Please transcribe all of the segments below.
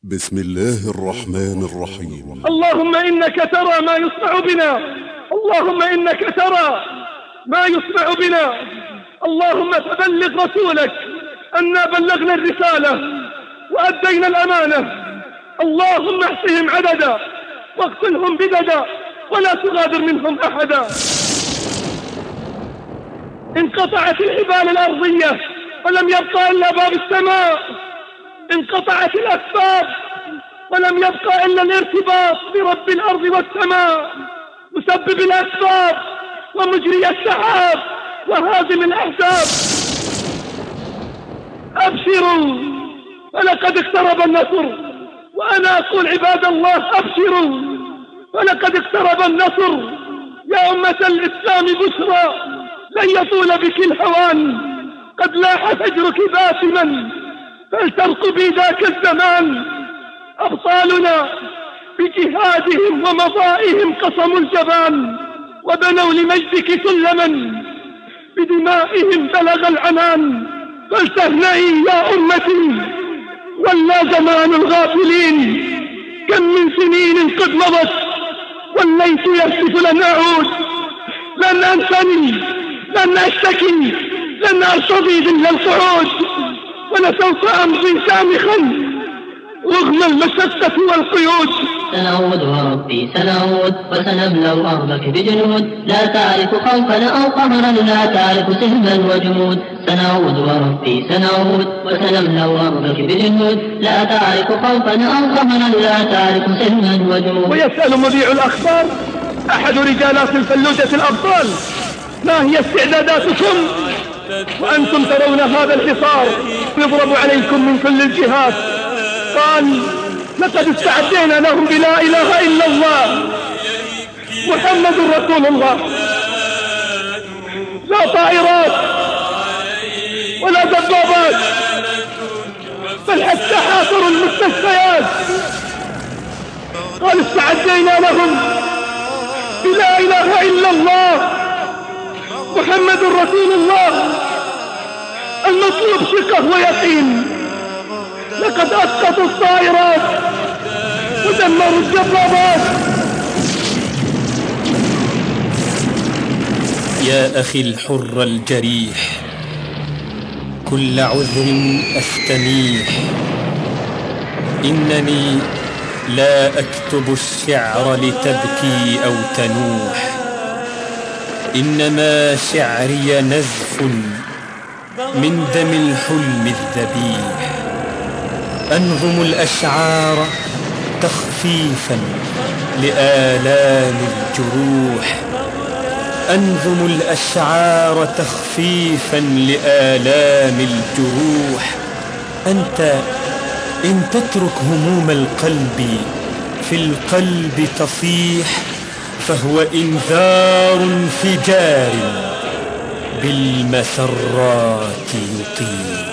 بسم الله الرحمن الرحيم. اللهم إنك ترى ما يصنع بنا، اللهم إنك ترى ما يصنع بنا، اللهم فبلغ رسولك أنا بلغنا الرسالة وأدينا الأمانة. اللهم احصهم عددا واقتلهم بددا ولا تغادر منهم أحدا. انقطعت الحبال الأرضية ولم يبقى إلا باب السماء، انقطعت الأسباب ولم يبقى إلا الارتباط برب الأرض والسماء، مسبب الأسباب ومجري السحاب وهازم الأحزاب. أبشروا فلقد اقترب النصر، وأنا أقول عباد الله أبشروا فلقد اقترب النصر. يا أمة الإسلام بشرى، لن يطول بك الهوان، قد لاح فجرك باسما فلترقبي ذاك الزمان. أبطالنا بجهادهم ومضائهم قصموا الجبان، وبنوا لمجدك سلما بدمائهم بلغ العنان. فلتهنئي يا أمتي ولا زمان الغافلين، كم من سنين قد مضت والليث يهتف لن أعود، لن أنثني، لن أشتكي، لن أرتضي ذل القعود، ولسوف أمضي شامخا رغم المشقة والقيود. سنعود وربي سنعود وسنملأ أرضك بجنود، لا تعرف خوفا أو قهرا، لا تعرف سهما وجمود. سنعود وربي سنعود وسنملأ أرضك بجنود، لا تعرف خوفا أو قهرا، لا تعرف سهما وجمود. ويسأل مذيع الأخبار أحد رجالات الفلوجة الأبطال: ما هي استعداداتكم وأنتم ترون هذا الحصار يضرب عليكم من كل الجهات؟ قال: لقد استعدينا لهم بلا إله إلا الله محمد رسول الله. لا طائرات ولا دبابات، بل حتى حاصروا المستشفيات. قال: استعدينا لهم بلا إله إلا الله محمد رسول الله. المطلوب ثقة ويقين. لقد أسقطوا الطائرات ودمروا الدبابات. يا أخي الحر الجريح، كل عذر أستميح، إنني لا أكتب الشعر لتبكي أو تنوح، إنما شعري نزف من دم الحلم الذبيح. أنظم الأشعار تخفيفا لآلام الجروح، أنظم الأشعار تخفيفا لآلام الجروح. أنت إن تترك هموم القلب في القلب تصيح، فهو إنذار انفجار بالمسرات يطيح.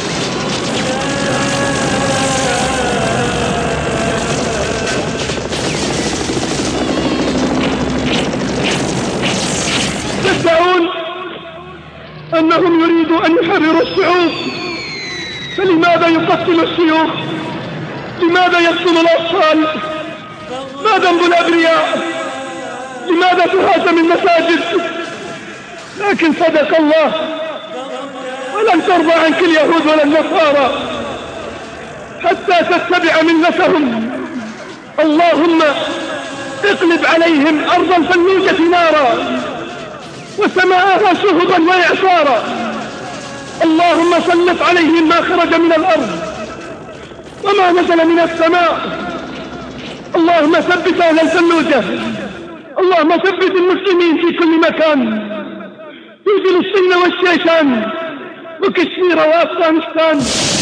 يدعون أنهم يريدوا أن يحرروا الشعوب، فلماذا يقتل الشيوخ؟ لماذا يقتل الأطفال؟ ما ذنب الأبرياء؟ لماذا تهاجم المساجد؟ لكن صدق الله: ولن ترضى عنك اليهود ولا النصارى حتى تتبع ملتهم. اللهم اقلب عليهم أرض الفلوجة نارا وسماءها شهبا وإعصارا. اللهم سلط عليهم ما خرج من الأرض وما نزل من السماء. اللهم ثبت أهل الفلوجة، اللهم ثبت المسلمين في كل مكان، في فلسطين والشيشان وكشمير وأفغانستان.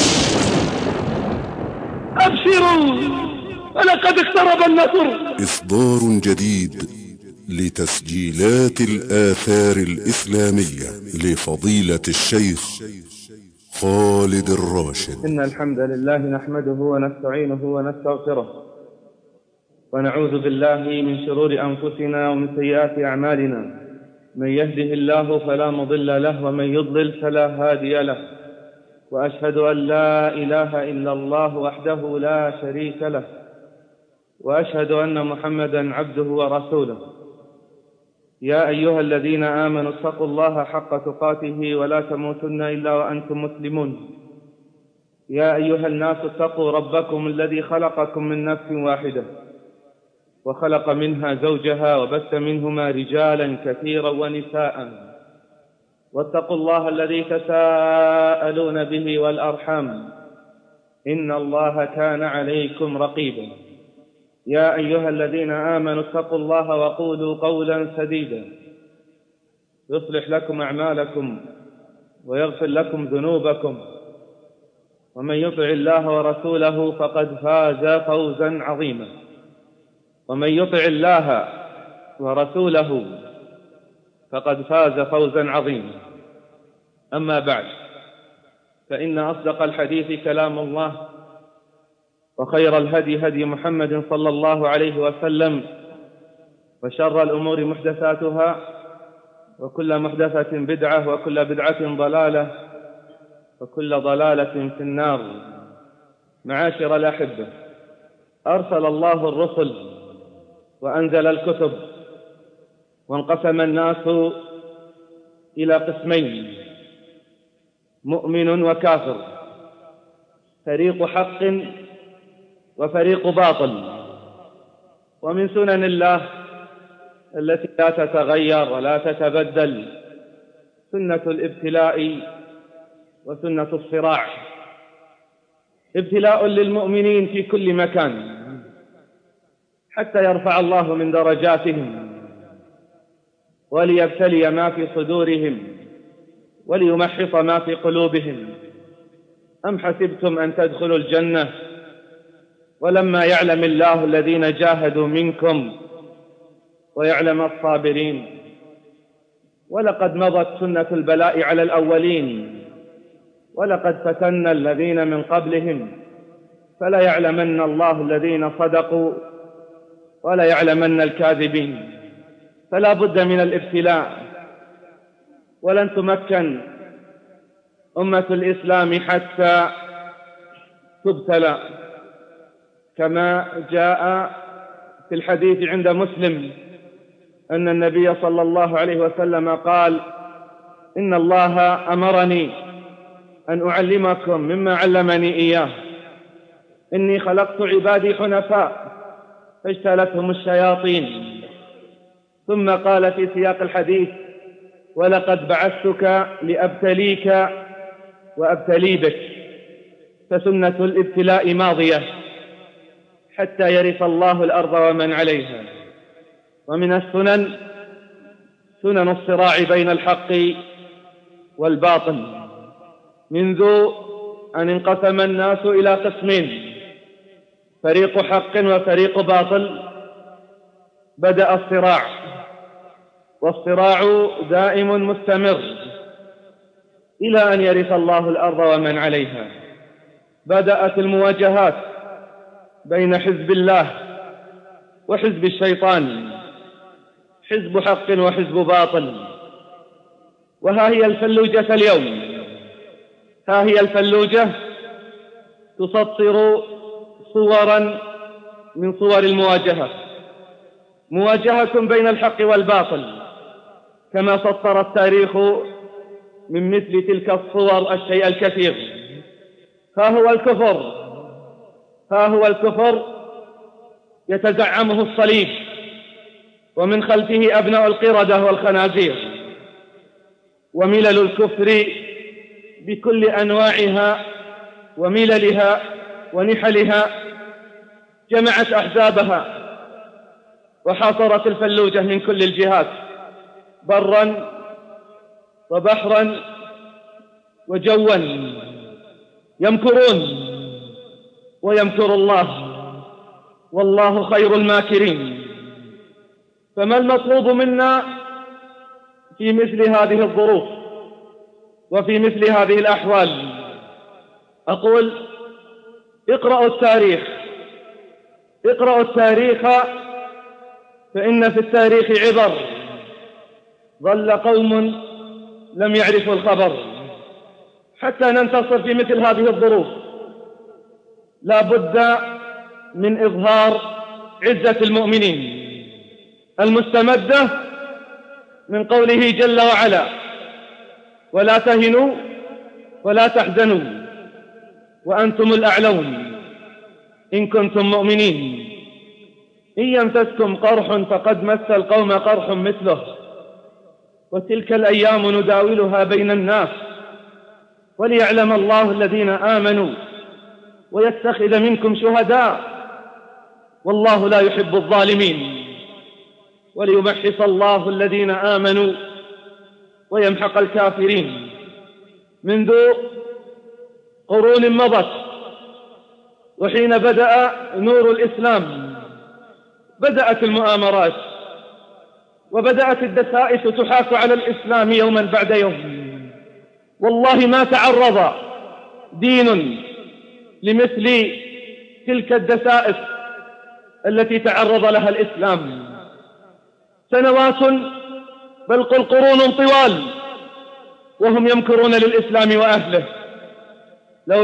أبشروا فلقد اقترب النصر. إصدار جديد لتسجيلات الآثار الإسلامية لفضيلة الشيخ خالد الراشد. إن الحمد لله نحمده ونستعينه ونستغفره، ونعوذ بالله من شرور أنفسنا ومن سيئات أعمالنا. من يهده الله فلا مضل له، ومن يضلل فلا هادي له. وأشهد أن لا إله إلا الله وحده لا شريك له، وأشهد أن محمدًا عبده ورسوله. يا أيها الذين آمنوا اتقوا الله حق تقاته ولا تموتن إلا وأنتم مسلمون. يا أيها الناس اتقوا ربكم الذي خلقكم من نفس واحدة وخلق منها زوجها وبث منهما رجالا كثيرا ونساء، واتقوا الله الذي تساءلون به والأرحام إن الله كان عليكم رقيبا. يا أيها الذين آمنوا اتقوا الله وقولوا قولا سديدا يصلح لكم أعمالكم ويغفر لكم ذنوبكم، ومن يطع الله ورسوله فقد فاز فوزا عظيما. ومن يطع الله ورسوله فقد فاز فوزا عظيما. أما بعد، فإن أصدق الحديث كلام الله، وخير الهدي هدي محمد صلى الله عليه وسلم، وشر الأمور محدثاتها، وكل محدثة بدعة، وكل بدعة ضلالة، وكل ضلالة في النار. معاشر الأحبة، أرسل الله الرسل وأنزل الكتب، وانقسم الناس إلى قسمين: مؤمن وكافر، فريق حق وفريق باطل. ومن سنن الله التي لا تتغير ولا تتبدل سنة الابتلاء وسنة الصراع. ابتلاء للمؤمنين في كل مكان حتى يرفع الله من درجاتهم، وليبتلي ما في صدورهم، وليمحص ما في قلوبهم. أم حسبتم أن تدخلوا الجنة ولما يعلم الله الذين جاهدوا منكم ويعلم الصابرين؟ ولقد مضت سنة البلاء على الأولين، ولقد فتنا الذين من قبلهم، فلا يعلمن الله الذين صدقوا ولا يعلمن الكاذبين. فلا بد من الابتلاء، ولن تمكن أمة الإسلام حتى تبتلى، كما جاء في الحديث عند مسلم أن النبي صلى الله عليه وسلم قال: إن الله أمرني أن أعلمكم مما علمني إياه، إني خلقت عبادي حنفاء فاجتالتهم الشياطين. ثم قال في سياق الحديث: ولقد بعثتك لأبتليك وأبتلي بك. فسنة الابتلاء ماضية حتى يرث الله الأرض ومن عليها. ومن السنن سنن الصراع بين الحق والباطل، منذ أن انقسم الناس إلى قسمين: فريق حق وفريق باطل، بدأ الصراع، والصراع دائم مستمر إلى أن يرث الله الأرض ومن عليها. بدأت المواجهات بين حزب الله وحزب الشيطان، حزب حق وحزب باطل. وها هي الفلوجة اليوم، ها هي الفلوجة تسطر صورا من صور المواجهة، مواجهة بين الحق والباطل، كما سطر التاريخ من مثل تلك الصور الشيء الكثير. ها هو الكفر يتزعمه الصليب، ومن خلفه أبناء القردة والخنازير. وملل الكفر بكل أنواعها ومللها ونحلها جمعت أحزابها وحاصرت الفلوجة من كل الجهات، برا وبحرا وجوا. يمكرون ويمكر الله، والله خير الماكرين. فما المطلوب منا في مثل هذه الظروف وفي مثل هذه الأحوال؟ أقول: اقرأوا التاريخ، فإن في التاريخ عبر. ظل قوم لم يعرفوا الخبر حتى ننتصر في مثل هذه الظروف لا بد من إظهار عزة المؤمنين المستمدة من قوله جل وعلا: ولا تهنوا ولا تحزنوا وأنتم الأعلون إن كنتم مؤمنين. إن يمسسكم قرح فقد مس القوم قرح مثله وتلك الأيام نداولها بين الناس وليعلم الله الذين آمنوا ويتخذ منكم شهداء والله لا يحب الظالمين وليمحص الله الذين آمنوا ويمحق الكافرين. منذ قرون مضت وحين بدأ نور الإسلام بدأت المؤامرات وبدأت الدسائس تحاك على الإسلام يوما بعد يوم. والله ما تعرض دين لمثل تلك الدسائس التي تعرض لها الإسلام. سنوات بل قل قرون طوال وهم يمكرون للإسلام وأهله. لو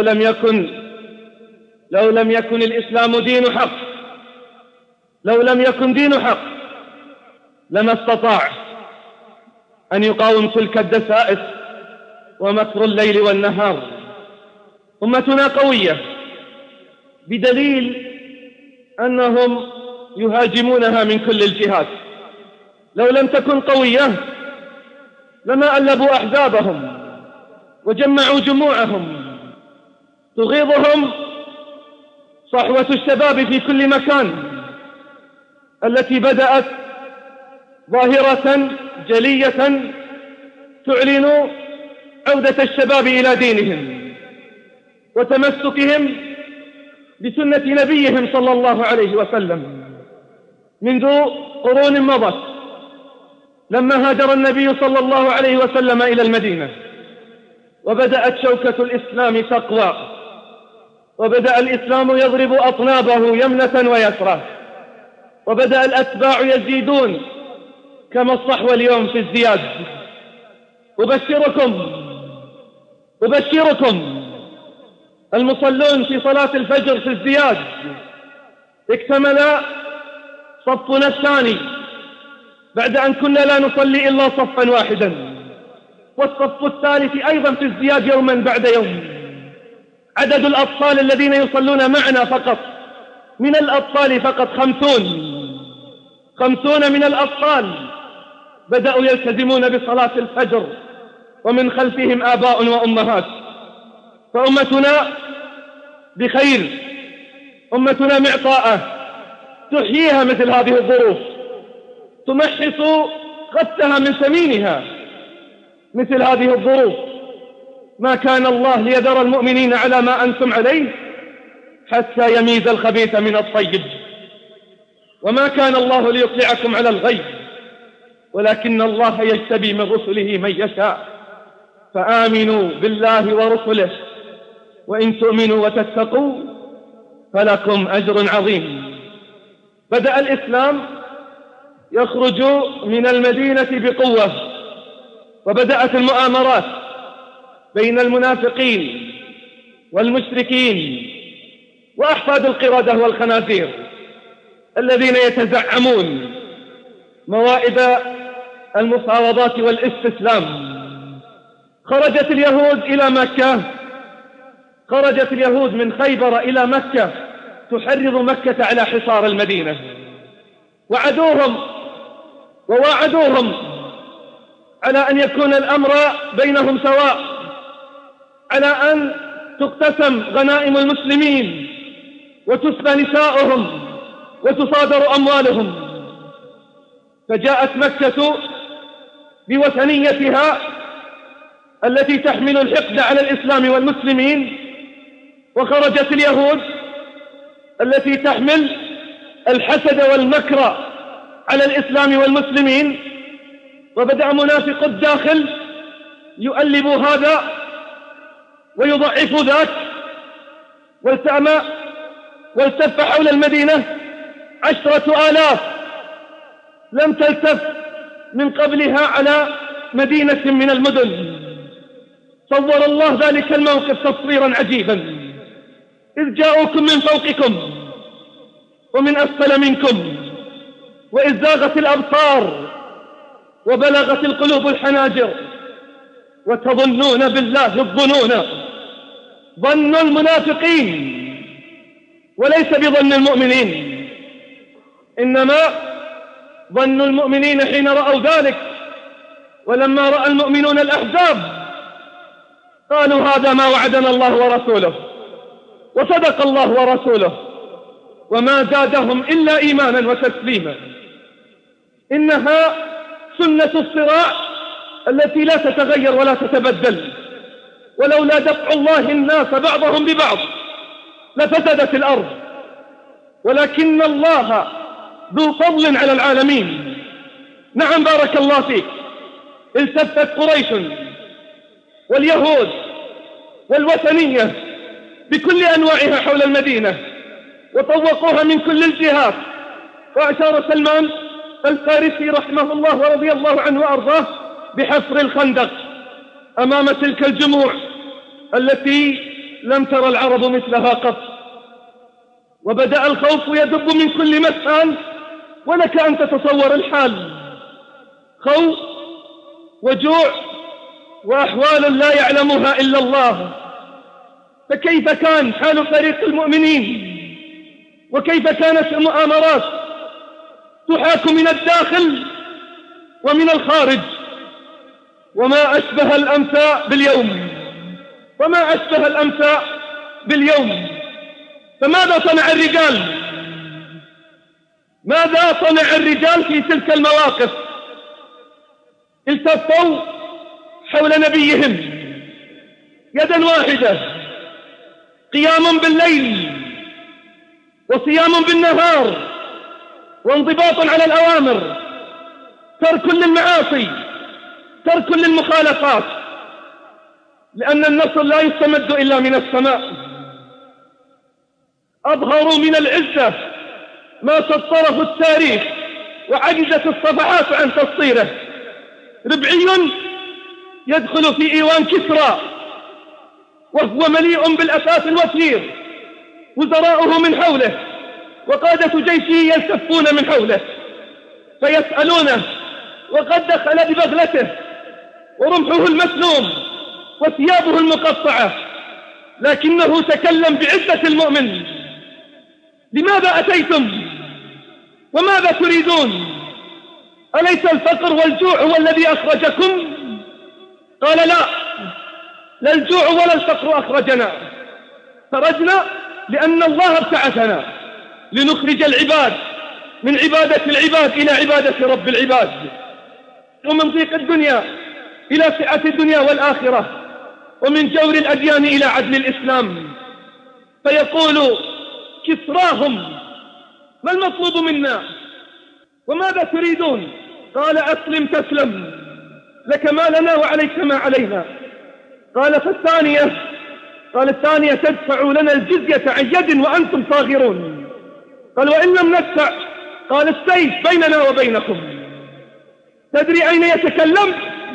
لم يكن الإسلام دين حق، لو لم يكن دين حق لما استطاع أن يقاوم تلك الدسائس ومكر الليل والنهار. أمتنا قوية بدليل أنهم يهاجمونها من كل الجهات. لو لم تكن قوية لما ألبوا أحزابهم وجمعوا جموعهم. تغيظهم صحوة الشباب في كل مكان التي بدأت ظاهرة جلية تعلن عودة الشباب إلى دينهم وتمسكهم بسنة نبيهم صلى الله عليه وسلم. منذ قرون مضت لما هاجر النبي صلى الله عليه وسلم إلى المدينة وبدأت شوكة الإسلام تقوى وبدأ الإسلام يضرب أطنابه يمنة ويسرى وبدأ الأتباع يزيدون كما الصحوة اليوم في الزياد. أبشركم المصلون في صلاة الفجر في الزياد اكتمل صفنا الثاني بعد أن كنا لا نصلي إلا صفا واحدا، والصف الثالث أيضا في الزياد يوما بعد يوم. عدد الأطفال الذين يصلون معنا فقط من الأطفال فقط 50 من الأطفال بدأوا يلتزمون بصلاة الفجر ومن خلفهم آباء وأمهات. فأمتنا بخير، أمتنا معطاءة تحييها مثل هذه الظروف، تمحص غثها من ثمينها مثل هذه الظروف. ما كان الله ليذر المؤمنين على ما أنتم عليه حتى يميز الخبيث من الطيب، وما كان الله ليطلعكم على الغيب ولكن الله يجتبي من رسله من يشاء. فآمنوا بالله ورسله وإن تؤمنوا وتتقوا فلكم أجر عظيم. بدأ الإسلام يخرج من المدينة بقوة وبدأت المؤامرات بين المنافقين والمشركين وأحفاد القردة والخنازير الذين يتزعمون موائد المفاوضات والاستسلام. خرجت اليهود من خيبر إلى مكة تحرض مكة على حصار المدينة، وواعدوهم على أن يكون الأمر بينهم سواء، على أن تقتسم غنائم المسلمين وتسبى نساؤهم وتصادر أموالهم. فجاءت مكة بوثنيتها التي تحمل الحقد على الإسلام والمسلمين، وخرجت اليهود التي تحمل الحسد والمكر على الإسلام والمسلمين. وبدأ منافق الداخل يؤلب هذا ويضعف ذاك، والتف حول المدينة 10,000 لم تلتف من قبلها على مدينة من المدن. صور الله ذلك الموقف تصويرا عجيبا، إذ جاءوكم من فوقكم ومن أسفل منكم وإذ زاغت الأبصار وبلغت القلوب الحناجر وتظنون بالله الظنون، ظن المنافقين وليس بظن المؤمنين، إنما ظن المؤمنين حين رأوا ذلك. ولما رأى المؤمنون الأحزاب قالوا هذا ما وعدنا الله ورسوله، وصدق الله ورسوله، وما زادهم إلا إيمانا وتسليما. إنها سنة الصراع التي لا تتغير ولا تتبدل، ولولا دفع الله الناس بعضهم ببعض لفسدت الأرض، ولكن الله ذو فضل على العالمين. نعم بارك الله فيك، التفت قريش واليهود والوثنية بكل أنواعها حول المدينة وطوقوها من كل الجهات، وأشار سلمان الفارسي رحمه الله ورضي الله عنه وأرضاه بحفر الخندق أمام تلك الجموع التي لم ترى العرب مثلها قط. وبدأ الخوف يدب من كل مكان، ولك أن تتصور الحال، خوف وجوع وأحوال لا يعلمها إلا الله. فكيف كان حال فريق المؤمنين، وكيف كانت المؤامرات تحاك من الداخل ومن الخارج. وما أشبه الأمساء باليوم، وما أشبه الأمساء باليوم. فماذا صنع الرجال؟ ماذا صنع الرجال في تلك المواقف؟ التفوا حول نبيهم يدا واحدة، قيام بالليل وصيام بالنهار وانضباط على الأوامر، ترك للمعاصي، ترك للمخالفات، لأن النصر لا يستمد إلا من السماء. أظهروا من العزة ما سطره التاريخ وعجزت الصفحات عن تسطيره. ربعي يدخل في إيوان كسرى وهو مليء بالأثاث الوثير، وزراؤه من حوله وقادة جيشه يلتفون من حوله فيسألونه، وقد دخل ببغلته ورمحه المسلوم وثيابه المقطعة، لكنه تكلم بعزة المؤمن: لماذا أتيتم وماذا تريدون؟ أليس الفقر والجوع هو الذي أخرجكم؟ قال: لا الجوع ولا الفقر أخرجنا، خرجنا لأن الله ابتعثنا لنخرج العباد من عبادة العباد إلى عبادة رب العباد، ومن ضيق الدنيا إلى سعة الدنيا والآخرة، ومن جور الأديان إلى عدل الإسلام. فيقول كسراهم: ما المطلوب منا وماذا تريدون؟ قال: أسلم تسلم، لك ما لنا وعليك ما علينا. قال: الثانية تدفع لنا الجزية عن يد وأنتم صاغرون. قال: وإن لم ندفع؟ قال: السيف بيننا وبينكم. تدري أين يتكلم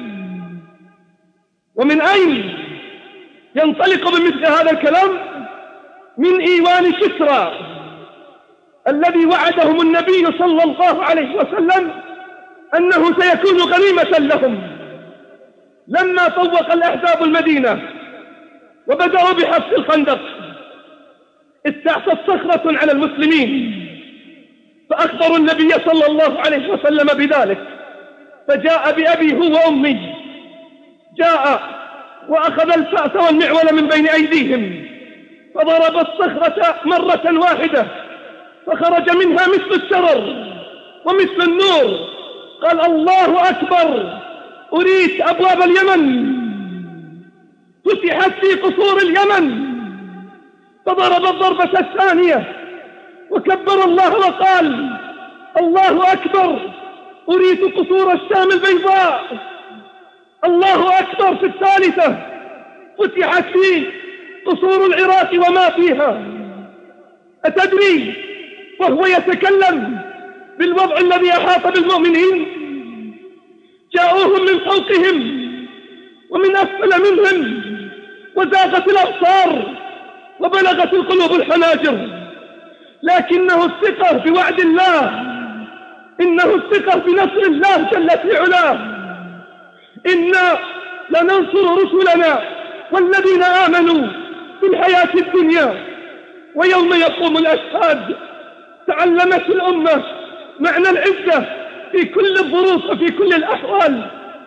ومن أين ينطلق بمثل هذا الكلام؟ من إيوان كسرى الذي وعدهم النبي صلى الله عليه وسلم أنه سيكون غنيمة لهم. لما طوق الأحزاب المدينة وبدأوا بحفر الخندق استعصت صخرة على المسلمين، فأخبروا النبي صلى الله عليه وسلم بذلك، فجاء بأبي هو وأمي، جاء وأخذ الفأس والمعول من بين أيديهم فضرب الصخرة مرة واحدة فخرج منها مثل الشرر ومثل النور. قال: الله أكبر، أريد أبواب اليمن، فتحت في قصور اليمن. فضرب الضربة الثانية وكبر الله وقال: الله أكبر، أريد قصور الشام البيضاء. الله أكبر في الثالثة، فتحت في قصور العراق وما فيها. أتدري وهو يتكلم بالوضع الذي أحاط بالمؤمنين، جاءوهم من فوقهم ومن أسفل منهم، وزاغت الأبصار وبلغت القلوب الحناجر. لكنه الثقة بوعد الله، إنه الثقة بنصر الله جل في علاه. إنا لننصر رسلنا والذين آمنوا في الحياة الدنيا ويوم يقوم الأشهاد. تعلمت الأمة معنى العزة في كل الظروف وفي كل الأحوال.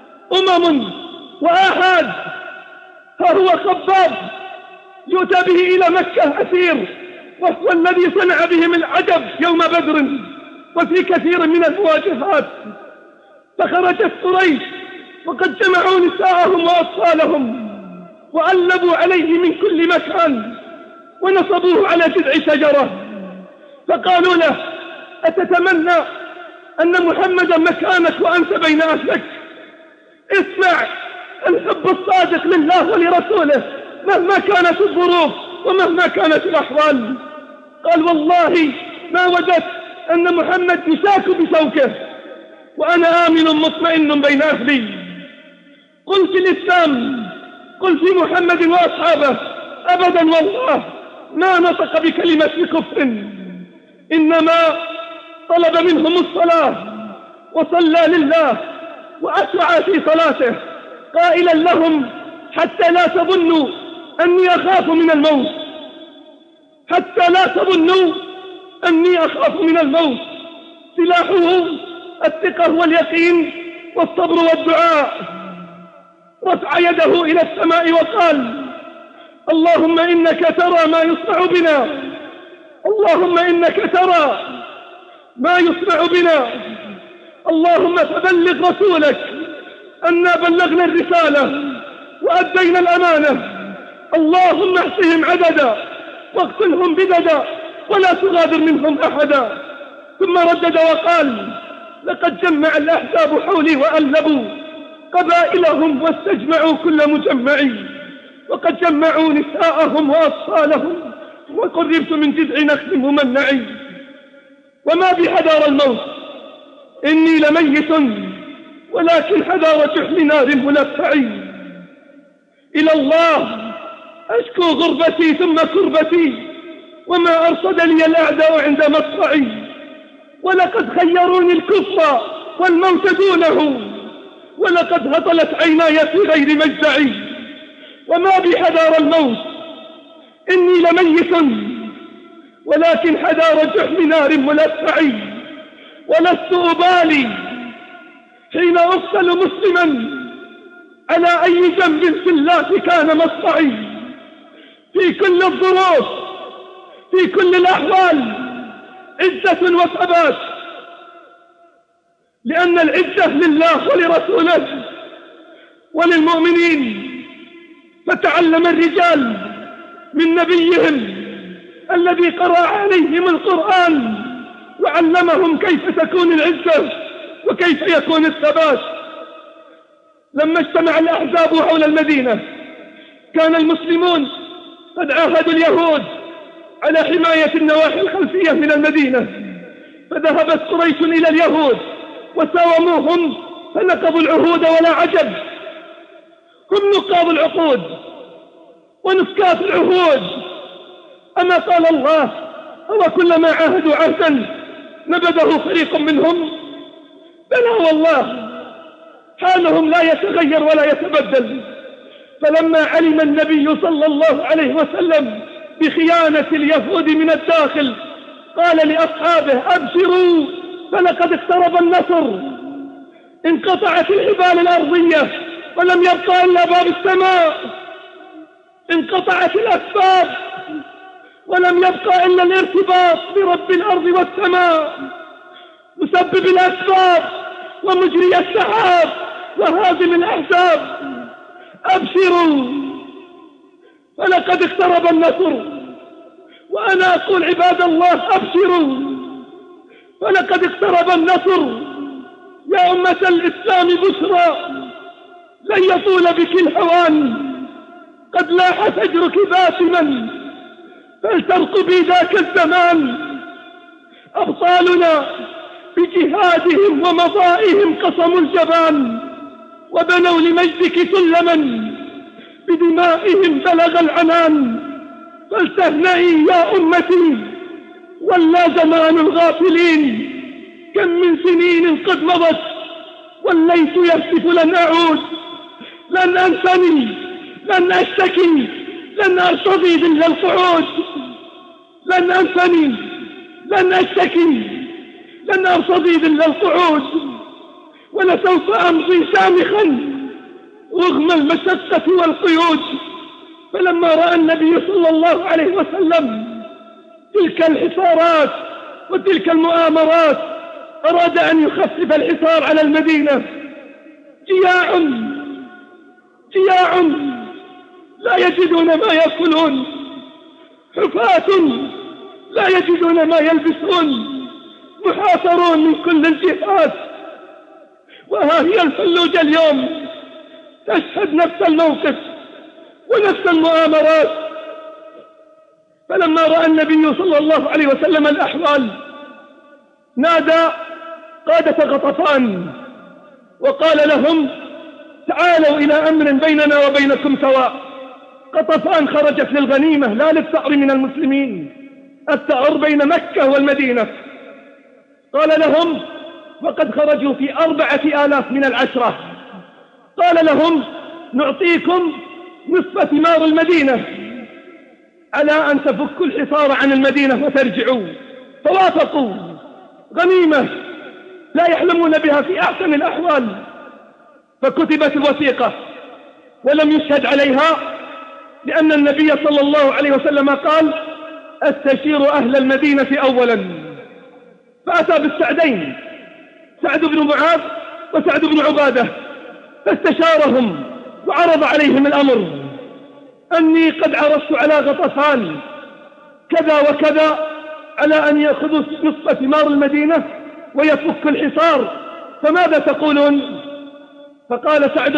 وآحاد. ها هو خباب يؤتى به إلى مكة أسير، وهو الذي صنع بهم العجب يوم بدر وفي كثير من المواجهات. فخرجت قريش وقد جمعوا نساءهم وأطفالهم وألبوا عليه من كل مكان ونصبوه على جذع شجرة، فقالوا له: أتتمنى أن محمدا مكانك وأنت بين أهلك؟ اسمع الحب الصادق لله ولرسوله مهما كانت الظروف ومهما كانت الأحوال. قال: والله ما وجدت أن محمد يشاك بشوكه وأنا آمن مطمئن بين أهلي. قل في الإسلام، قل في محمد وأصحابه أبدا والله ما نطق بكلمة كفر، إنما طلب منهم الصلاة وصلى لله وأسرع في صلاته قائلا لهم: حتى لا تظنوا أني أخاف من الموت، حتى لا تظنوا أني أخاف من الموت. سلاحه الثقة واليقين والصبر والدعاء. رفع يده إلى السماء وقال: اللهم إنك ترى ما يصنع بنا، اللهم إنك ترى ما يصنع بنا، اللهم فبلغ رسولك أنا بلغنا الرسالة وأدينا الأمانة، اللهم احصهم عددا واقتلهم بددا ولا تغادر منهم أحدا. ثم ردد وقال: لقد جمع الأحزاب حولي وألبوا قبائلهم واستجمعوا كل مجمع، وقد جمعوا نساءهم وأطفالهم وقربت من جذع نخل ممنع. وما بحذار الموت إني لميت، ولكن حذار جحل نار ملفع. إلى الله أشكو غربتي ثم كربتي، وما أرصد لي الأعداء عند مصرعي. ولقد خيروني الكفر والموت دونه، ولقد هطلت عيناي في غير مجزعي. وما بحذار الموت إني لميت، ولكن حذار جحل نار ملفع. ولست أبالي حين أقتل مسلما على أي جنب في الله كان مصرعي. في كل الظروف، في كل الأحوال عزة وثبات، لأن العزة لله ولرسوله وللمؤمنين. فتعلم الرجال من نبيهم الذي قرأ عليهم القرآن وعلمهم كيف تكون العزة وكيف يكون الثبات. لما اجتمع الأحزاب حول المدينة كان المسلمون قد عاهدوا اليهود على حماية النواحي الخلفية من المدينة، فذهبت قريش إلى اليهود وساوموهم فنقضوا العهود. ولا عجب، هم نقاض العقود ونفكات العهود. أما قال الله: أو كلما عاهدوا عهدا نبذه فريق منهم؟ بلى والله، حالهم لا يتغير ولا يتبدل. فلما علم النبي صلى الله عليه وسلم بخيانة اليهود من الداخل قال لأصحابه: أبشروا فلقد اقترب النصر. انقطعت الحبال الأرضية ولم يبقى إلا باب السماء، انقطعت الأسباب ولم يبقى إلا الارتباط برب الأرض والسماء، مسبب الأسباب ومجري السحاب وهازم الأحزاب. أبشروا فلقد اقترب النصر. وأنا أقول عباد الله: أبشروا فلقد اقترب النصر. يا أمة الإسلام بشرى، لن يطول بك الحوان، قد لاح فجرك باسما فلترقبي ذاك الزمان. أبطالنا بجهادهم ومضائهم قصموا الجبان، وبنوا لمجدك سلما بدمائهم بلغ العنان، فلتهنئي يا أمتي ولا زمان الغافلين. كم من سنين قد مضت والليث يهتف لن أعود، لن أنثني، لن أشتكي، لن أرتضي ذل القعود، لن أنثني، لن أشتكي، لن أرتضي ذل القعود، ولسوف أمضي شامخا رغم المشقة والقيود. فلما رأى النبي صلى الله عليه وسلم تلك الحصارات وتلك المؤامرات أراد أن يخفف الحصار على المدينة. جياع لا يجدون ما يأكلون، حفاة لا يجدون ما يلبسون، محاصرون من كل الجهات. وها هي الفلوجة اليوم تشهد نفس الموقف ونفس المؤامرات. فلما رأى النبي صلى الله عليه وسلم الأحوال نادى قادة غطفان وقال لهم: تعالوا إلى أمر بيننا وبينكم سواء. غطفان خرجت للغنيمة لا للثأر من المسلمين، الثأر بين مكة والمدينة. قال لهم وقد خرجوا في 4000 من العشرة، قال لهم: نعطيكم نصف ثمار المدينة على أن تفكوا الحصار عن المدينة وترجعوا. فوافقوا، غنيمة لا يحلمون بها في أحسن الأحوال. فكتبت الوثيقة ولم يشهد عليها، لأن النبي صلى الله عليه وسلم قال: استشير أهل المدينة أولا. فأتى بالسعدين، سعد بن معاذ وسعد بن عبادة، فاستشارهم وعرض عليهم الأمر: أني قد عرضت على غطفان كذا وكذا على أن يأخذوا نصف ثمار المدينة ويفك الحصار، فماذا تقولون؟ فقال سعد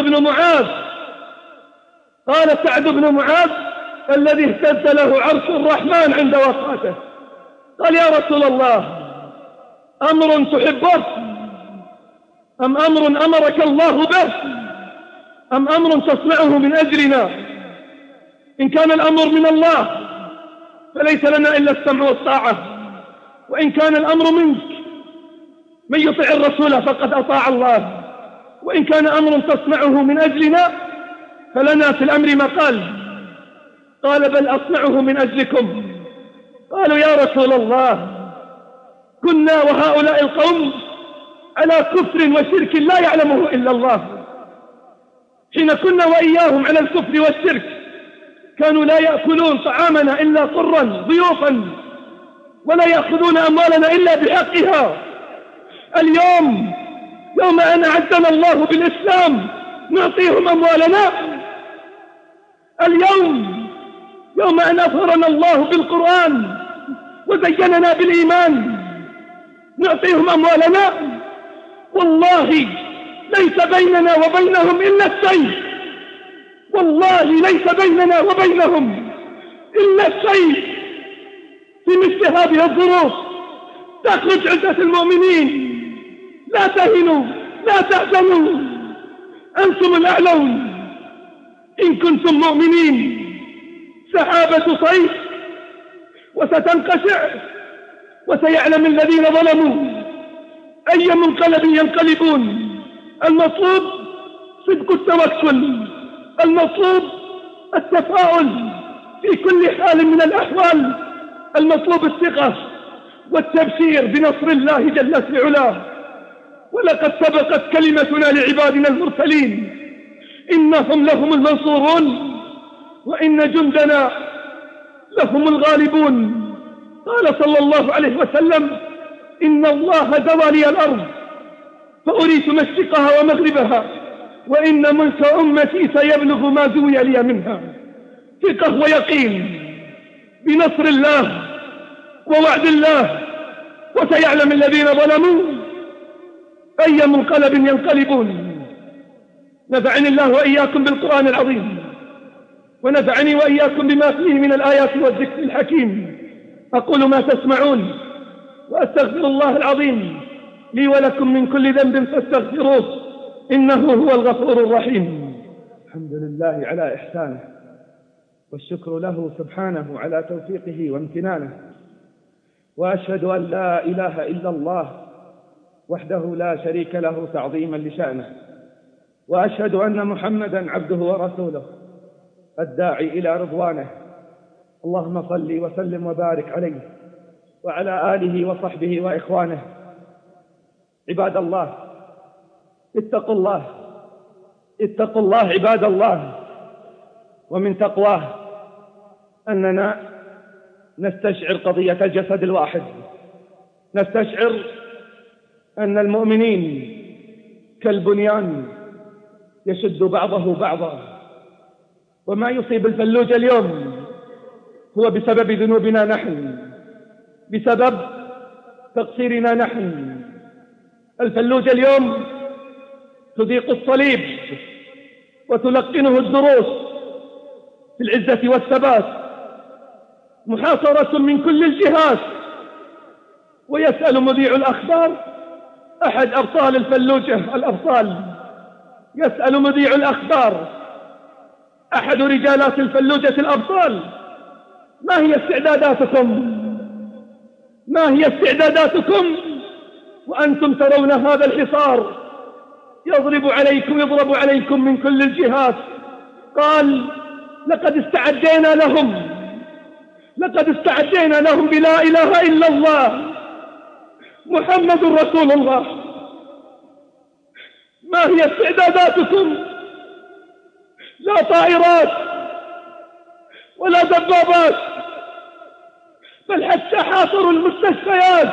بن معاذ الذي اهتز له عرش الرحمن عند وفاته، قال: يا رسول الله، أمر تحبه أم أمر أمرك الله به أم أمر تصنعه من أجلنا؟ إن كان الأمر من الله فليس لنا إلا السمع والطاعة، وإن كان الأمر منك من يطع الرسول فقد أطاع الله، وإن كان أمر تصنعه من أجلنا فلنا في الأمر مقال. قال: بل أصنعه من أجلكم. قالوا: يا رسول الله، كنا وهؤلاء القوم على كفر وشرك لا يعلمه إلا الله. حين كنا وإياهم على الكفر والشرك كانوا لا يأكلون طعامنا إلا قرا ضيوفا، ولا يأخذون أموالنا إلا بحقها. اليوم يوم أن أعزنا الله بالإسلام نعطيهم أموالنا. اليوم يوم أن أظهرنا الله بالقرآن وزيننا بالإيمان نعطيهم أموالنا. والله ليس بيننا وبينهم إلا السيف، والله ليس بيننا وبينهم إلا السيف. في مثل هذه الظروف تخرج عزة المؤمنين: لا تهنوا، لا تحزنوا، أنتم الأعلون إن كنتم مؤمنين. سحابة صيف وستنقشع، وسيعلم الذين ظلموا أي منقلب ينقلبون. المطلوب صدق التوكل، المطلوب التفاؤل في كل حال من الأحوال، المطلوب الثقة والتبشير بنصر الله جل في علاه. ولقد سبقت كلمتنا لعبادنا المرسلين إنهم لهم المنصورون وإن جندنا لهم الغالبون. قال صلى الله عليه وسلم: إن الله زوى لي الأرض فأريت مشرقها ومغربها، وإن ملك أمتي سيبلغ ما زوي لي منها. ثقة ويقين بنصر الله ووعد الله، وسيعلم الذين ظلموا أي منقلب ينقلبون. نفعني الله وإياكم بالقرآن العظيم، ونفعني وإياكم بما فيه من الآيات والذكر الحكيم. أقول ما تسمعون وأستغفر الله العظيم لي ولكم من كل ذنب فاستغفروه إنه هو الغفور الرحيم. الحمد لله على إحسانه، والشكر له سبحانه على توفيقه وامتنانه، وأشهد أن لا إله إلا الله وحده لا شريك له تعظيما لشأنه، وأشهد أن محمدا عبده ورسوله الداعي إلى رضوانه. اللهم صل وسلم وبارك عليه وعلى آله وصحبه وإخوانه. عباد الله، اتقوا الله، اتقوا الله عباد الله. ومن تقواه أننا نستشعر قضية الجسد الواحد، نستشعر أن المؤمنين كالبنيان يشد بعضه بعضا، وما يصيب الفلوج اليوم هو بسبب ذنوبنا نحن، بسبب تقصيرنا نحن. الفلوج اليوم تضيق الصليب وتلقنه الدروس في العزة والثبات، محاصرة من كل الجهات. ويسأل مذيع الأخبار أحد أبطال الفلوجة الأبطال، يسأل مذيع الأخبار أحد رجالات الفلوجة الأبطال: ما هي استعداداتكم؟ ما هي استعداداتكم وأنتم ترون هذا الحصار يضرب عليكم من كل الجهات؟ قال: لقد استعدينا لهم بلا إله إلا الله محمد رسول الله. ما هي استعداداتكم؟ لا طائرات ولا دبابات، بل حتى حاصروا المستشفيات.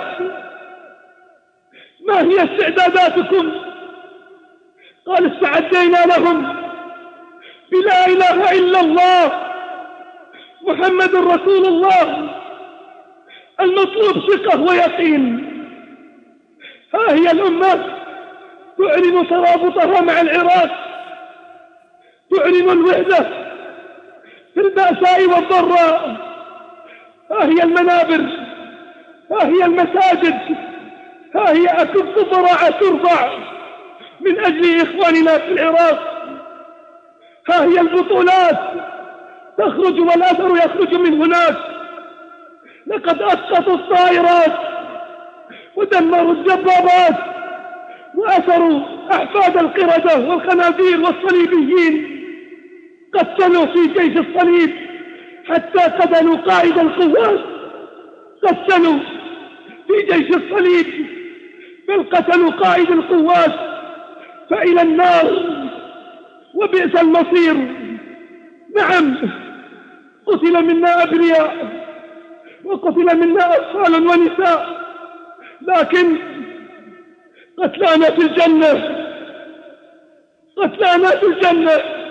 ما هي استعداداتكم؟ قال: استعدينا لهم بلا إله إلا الله محمد رسول الله. المطلوب ثقة ويقين. ها هي الأمة تعلن ترابطها مع العراق، تعلن الوحدة في البأساء والضراء. ها هي المنابر، ها هي المساجد، ها هي أكف ضراعة ترفع من أجل إخواننا في العراق. ها هي البطولات تخرج والأثر يخرج من هناك. لقد أسقطوا الطائرات ودمروا الدبابات وأثروا أحفاد القردة والخنازير والصليبيين. قتلوا في جيش الصليب حتى قتلوا قائد القوات، قتلوا في جيش الصليب بل قتلوا قائد القوات، فإلى النار وبئس المصير. نعم، قتل منا أبرياء وقتل منا أطفال ونساء، لكن قتلانا في الجنة، قتلانا في الجنة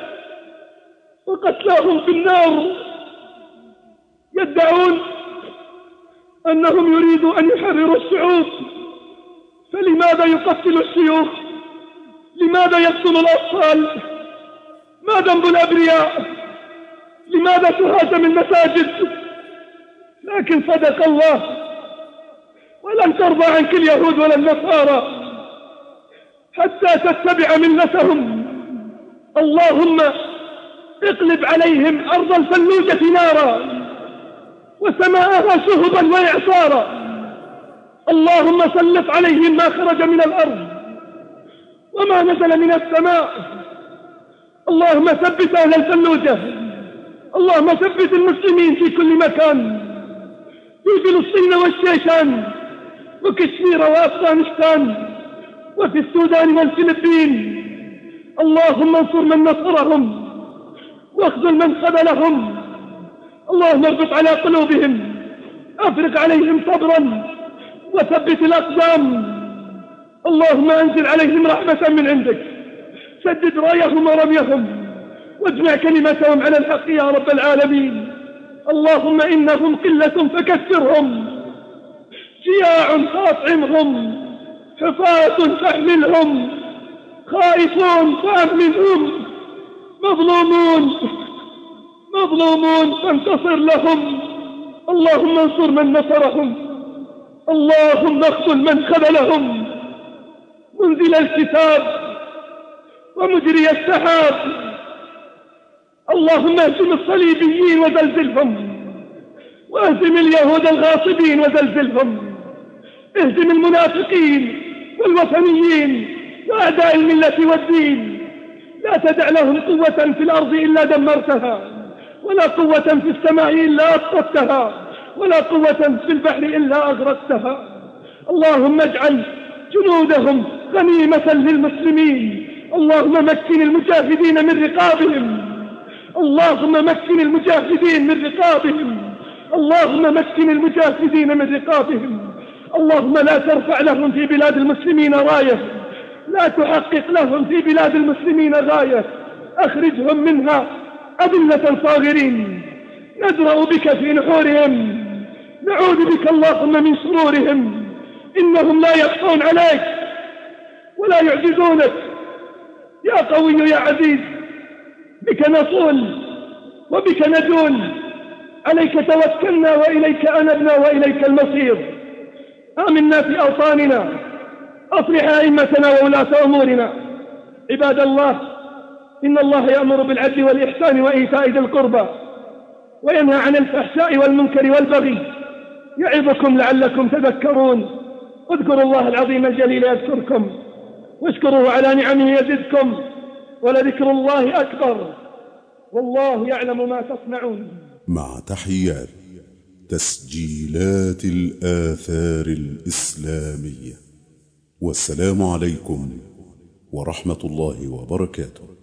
وقتلاهم في النار. يدعون أنهم يريدوا أن يحرروا الشعوب، فلماذا يقتل الشيوخ؟ لماذا يقتل الأطفال؟ ما ذنب الأبرياء؟ لماذا تهاجم المساجد؟ لكن صدق الله: ولن ترضى عنك اليهود ولا النصارى حتى تتبع ملتهم. اللهم اقلب عليهم أرض الفلوجة نارا وسماءها شهبا وإعصارا. اللهم سلط عليهم ما خرج من الأرض وما نزل من السماء. اللهم ثبت أهل الفلوجة، اللهم ثبت المسلمين في كل مكان، في فلسطين والشيشان وكشمير وأفغانستان وفي السودان والفلبين. اللهم انصر من نصرهم واخذل من خذلهم. اللهم اربط على قلوبهم، افرغ عليهم صبرا وثبت الأقدام. اللهم انزل عليهم رحمة من عندك، سدد رايهم ورميهم واجمع كلمتهم على الحق يا رب العالمين. اللهم إنهم قلة فكثرهم، جياع فاطعمهم، حفاة فاحملهم، خائفون فأمنهم، مظلومون فانتصر لهم. اللهم انصر من نصرهم، اللهم اخذل من خذلهم. منزل الكتاب ومجري السحاب. اللهم اهزم الصليبيين وزلزلهم، واهزم اليهود الغاصبين وزلزلهم، اهزم المنافقين والوثنيين وأعداء الملة والدين. لا تدع لهم قوة في الأرض إلا دمرتها، ولا قوة في السماء إلا أسقطتها، ولا قوة في البحر إلا أغرقتها. اللهم اجعل جنودهم غنيمة للمسلمين. اللهم مكن المجاهدين من رقابهم، اللهم مكن المجاهدين من رقابهم، اللهم مكن المجاهدين من رقابهم. اللهم لا ترفع لهم في بلاد المسلمين راية، لا تحقق لهم في بلاد المسلمين غاية. أخرجهم منها أذلة صاغرين، ندرأ بك في نحورهم، نعوذ بك اللهم من شرورهم. إنهم لا يخفون عليك ولا يعجزونك يا قوي يا عزيز. بك نصول وبك ندول، عليك توكلنا وإليك أنبنا وإليك المصير. آمنا في أوطاننا، أصلح أئمتنا وولاة أمورنا. عباد الله، إن الله يأمر بالعدل والإحسان وإيتاء ذي القربى، وينهى عن الفحشاء والمنكر والبغي، يعظكم لعلكم تذكرون. اذكروا الله العظيم الجليل يذكركم، واشكروه على نعمه يزدكم، ولذكر الله أكبر، والله يعلم ما تصنعون. مع تحيات تسجيلات الآثار الإسلامية. والسلام عليكم ورحمة الله وبركاته.